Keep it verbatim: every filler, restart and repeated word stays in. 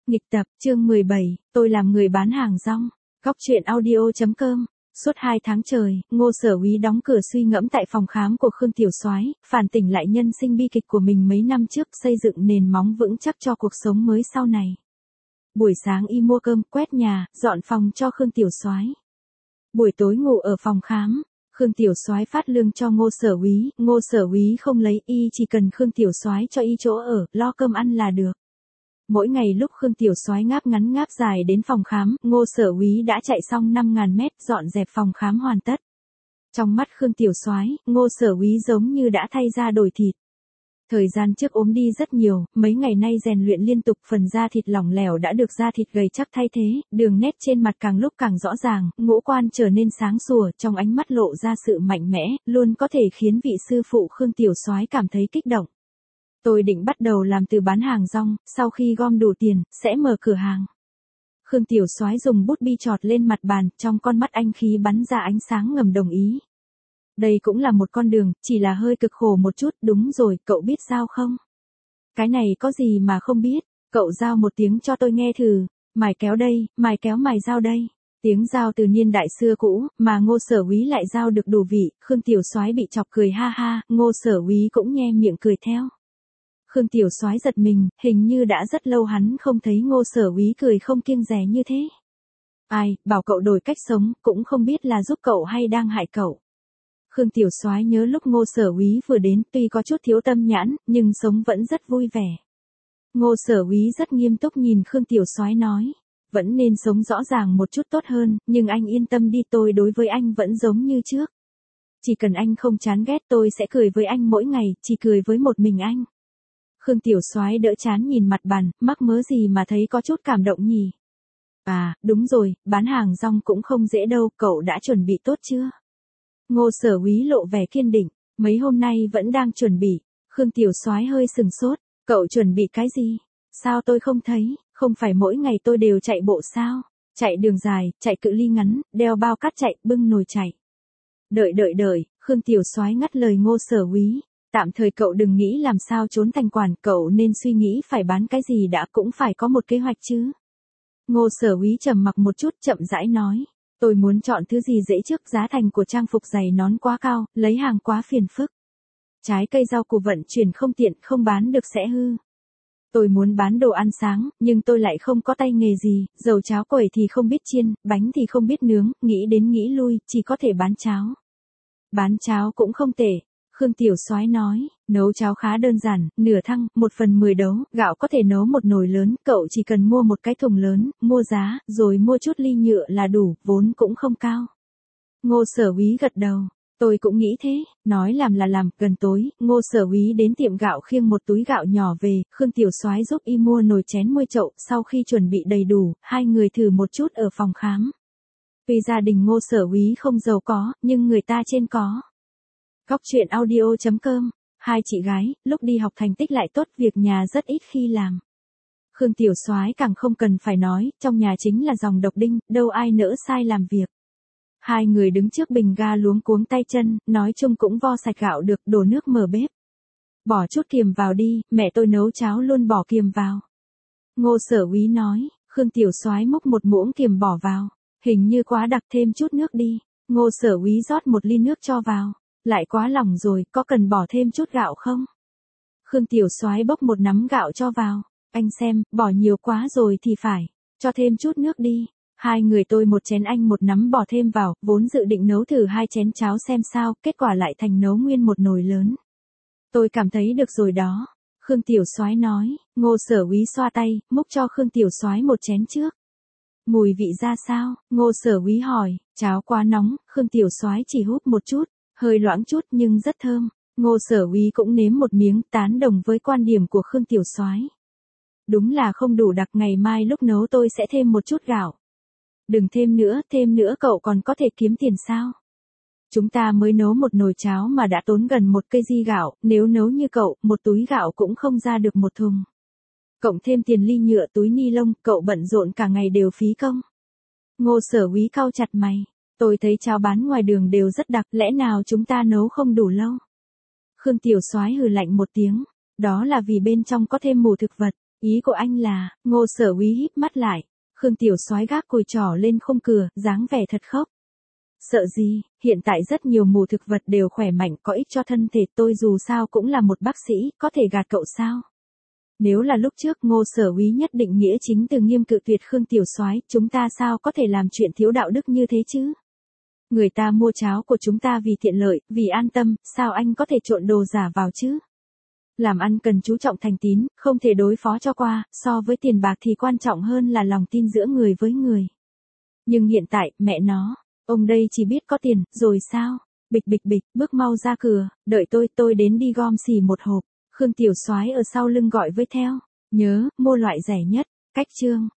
Nghịch tập, chương mười bảy, tôi làm người bán hàng rong. Góc truyện audio chấm com. Suốt hai tháng trời, Ngô Sở Úy đóng cửa suy ngẫm tại phòng khám của Khương Tiểu Soái, phản tỉnh lại nhân sinh bi kịch của mình mấy năm trước, xây dựng nền móng vững chắc cho cuộc sống mới sau này. Buổi sáng y mua cơm, quét nhà, dọn phòng cho Khương Tiểu Soái. Buổi tối ngủ ở phòng khám. Khương Tiểu Soái phát lương cho Ngô Sở Úy, Ngô Sở Úy không lấy, y chỉ cần Khương Tiểu Soái cho y chỗ ở, lo cơm ăn là được. Mỗi ngày lúc Khương Tiểu Soái ngáp ngắn ngáp dài đến phòng khám, Ngô Sở Úy đã chạy xong năm ngàn mét, dọn dẹp phòng khám hoàn tất. Trong mắt Khương Tiểu Soái, Ngô Sở Úy giống như đã thay da đổi thịt. Thời gian trước ốm đi rất nhiều, mấy ngày nay rèn luyện liên tục, phần da thịt lỏng lẻo đã được da thịt gầy chắc thay thế, đường nét trên mặt càng lúc càng rõ ràng, ngũ quan trở nên sáng sủa, trong ánh mắt lộ ra sự mạnh mẽ, luôn có thể khiến vị sư phụ Khương Tiểu Soái cảm thấy kích động. Tôi định bắt đầu làm từ bán hàng rong, sau khi gom đủ tiền, sẽ mở cửa hàng. Khương Tiểu Soái dùng bút bi chọt lên mặt bàn, trong con mắt anh khí bắn ra ánh sáng ngầm đồng ý. Đây cũng là một con đường, chỉ là hơi cực khổ một chút, đúng rồi, cậu biết giao không? Cái này có gì mà không biết, cậu giao một tiếng cho tôi nghe thử, mài kéo đây, mài kéo mài giao đây. Tiếng giao từ niên đại xưa cũ, mà Ngô Sở Úy lại giao được đủ vị, Khương Tiểu Soái bị chọc cười ha ha, Ngô Sở Úy cũng nhe miệng cười theo. Khương Tiểu Soái giật mình, hình như đã rất lâu hắn không thấy Ngô Sở Úy cười không kiêng dè như thế. Ai, bảo cậu đổi cách sống, cũng không biết là giúp cậu hay đang hại cậu. Khương Tiểu Soái nhớ lúc Ngô Sở Úy vừa đến, tuy có chút thiếu tâm nhãn, nhưng sống vẫn rất vui vẻ. Ngô Sở Úy rất nghiêm túc nhìn Khương Tiểu Soái nói, vẫn nên sống rõ ràng một chút tốt hơn, nhưng anh yên tâm đi, tôi đối với anh vẫn giống như trước. Chỉ cần anh không chán ghét, tôi sẽ cười với anh mỗi ngày, chỉ cười với một mình anh. Khương Tiểu Soái đỡ chán nhìn mặt bàn, mắc mớ gì mà thấy có chút cảm động nhỉ? À, đúng rồi, bán hàng rong cũng không dễ đâu, cậu đã chuẩn bị tốt chưa? Ngô Sở Úy lộ vẻ kiên định, mấy hôm nay vẫn đang chuẩn bị. Khương Tiểu Soái hơi sừng sốt, cậu chuẩn bị cái gì? Sao tôi không thấy, không phải mỗi ngày tôi đều chạy bộ sao? Chạy đường dài, chạy cự ly ngắn, đeo bao cát chạy, bưng nồi chạy. Đợi đợi đợi, Khương Tiểu Soái ngắt lời Ngô Sở Úy. Tạm thời cậu đừng nghĩ làm sao trốn thành quản, cậu nên suy nghĩ phải bán cái gì đã, cũng phải có một kế hoạch chứ. Ngô Sở Úy trầm mặc một chút, chậm rãi nói, tôi muốn chọn thứ gì dễ trước, giá thành của trang phục giày nón quá cao, lấy hàng quá phiền phức. Trái cây rau củ vận chuyển không tiện, không bán được sẽ hư. Tôi muốn bán đồ ăn sáng, nhưng tôi lại không có tay nghề gì, dầu cháo quẩy thì không biết chiên, bánh thì không biết nướng, nghĩ đến nghĩ lui, chỉ có thể bán cháo. Bán cháo cũng không tệ. Khương Tiểu Soái nói, nấu cháo khá đơn giản, nửa thăng, một phần mười đấu, gạo có thể nấu một nồi lớn, cậu chỉ cần mua một cái thùng lớn, mua giá, rồi mua chút ly nhựa là đủ, vốn cũng không cao. Ngô Sở Úy gật đầu, tôi cũng nghĩ thế, nói làm là làm, gần tối, Ngô Sở Úy đến tiệm gạo khiêng một túi gạo nhỏ về, Khương Tiểu Soái giúp y mua nồi chén muôi chậu, sau khi chuẩn bị đầy đủ, hai người thử một chút ở phòng khám. Tuy gia đình Ngô Sở Úy không giàu có, nhưng người ta trên có. Góc truyện audio chấm com. Hai chị gái, lúc đi học thành tích lại tốt, việc nhà rất ít khi làm. Khương Tiểu Soái càng không cần phải nói, trong nhà chính là dòng độc đinh, đâu ai nỡ sai làm việc. Hai người đứng trước bình ga luống cuống tay chân, nói chung cũng vo sạch gạo được, đổ nước mở bếp. Bỏ chút kiềm vào đi, mẹ tôi nấu cháo luôn bỏ kiềm vào. Ngô Sở Úy nói, Khương Tiểu Soái múc một muỗng kiềm bỏ vào, hình như quá đặc, thêm chút nước đi. Ngô Sở Úy rót một ly nước cho vào. Lại quá lỏng rồi, có cần bỏ thêm chút gạo không? Khương Tiểu Soái bốc một nắm gạo cho vào, anh xem, bỏ nhiều quá rồi thì phải, cho thêm chút nước đi. Hai người tôi một chén anh một nắm bỏ thêm vào, vốn dự định nấu thử hai chén cháo xem sao, kết quả lại thành nấu nguyên một nồi lớn. Tôi cảm thấy được rồi đó. Khương Tiểu Soái nói, Ngô Sở Úy xoa tay, múc cho Khương Tiểu Soái một chén trước. Mùi vị ra sao? Ngô Sở Úy hỏi, cháo quá nóng, Khương Tiểu Soái chỉ húp một chút. Hơi loãng chút nhưng rất thơm. Ngô Sở Úy cũng nếm một miếng, tán đồng với quan điểm của Khương Tiểu Soái. Đúng là không đủ đặc, ngày mai lúc nấu tôi sẽ thêm một chút gạo. Đừng thêm nữa, thêm nữa cậu còn có thể kiếm tiền sao? Chúng ta mới nấu một nồi cháo mà đã tốn gần một cây di gạo, nếu nấu như cậu, một túi gạo cũng không ra được một thùng. Cộng thêm tiền ly nhựa túi ni lông, cậu bận rộn cả ngày đều phí công. Ngô Sở Úy cau chặt mày. Tôi thấy cháo bán ngoài đường đều rất đặc, lẽ nào chúng ta nấu không đủ lâu? Khương Tiểu Soái hừ lạnh một tiếng, đó là vì bên trong có thêm mủ thực vật. Ý của anh là, Ngô Sở Úy híp mắt lại, Khương Tiểu Soái gác cùi trỏ lên khung cửa, dáng vẻ thật khóc. Sợ gì, hiện tại rất nhiều mù thực vật đều khỏe mạnh có ích cho thân thể, tôi dù sao cũng là một bác sĩ, có thể gạt cậu sao? Nếu là lúc trước Ngô Sở Úy nhất định nghĩa chính từ nghiêm cự tuyệt Khương Tiểu Soái, chúng ta sao có thể làm chuyện thiếu đạo đức như thế chứ? Người ta mua cháo của chúng ta vì tiện lợi, vì an tâm, sao anh có thể trộn đồ giả vào chứ? Làm ăn cần chú trọng thành tín, không thể đối phó cho qua, so với tiền bạc thì quan trọng hơn là lòng tin giữa người với người. Nhưng hiện tại, mẹ nó, ông đây chỉ biết có tiền, rồi sao? Bịch bịch bịch, bước mau ra cửa, đợi tôi, tôi đến đi gom xì một hộp. Khương Tiểu Soái ở sau lưng gọi với theo, nhớ, mua loại rẻ nhất, cách chương.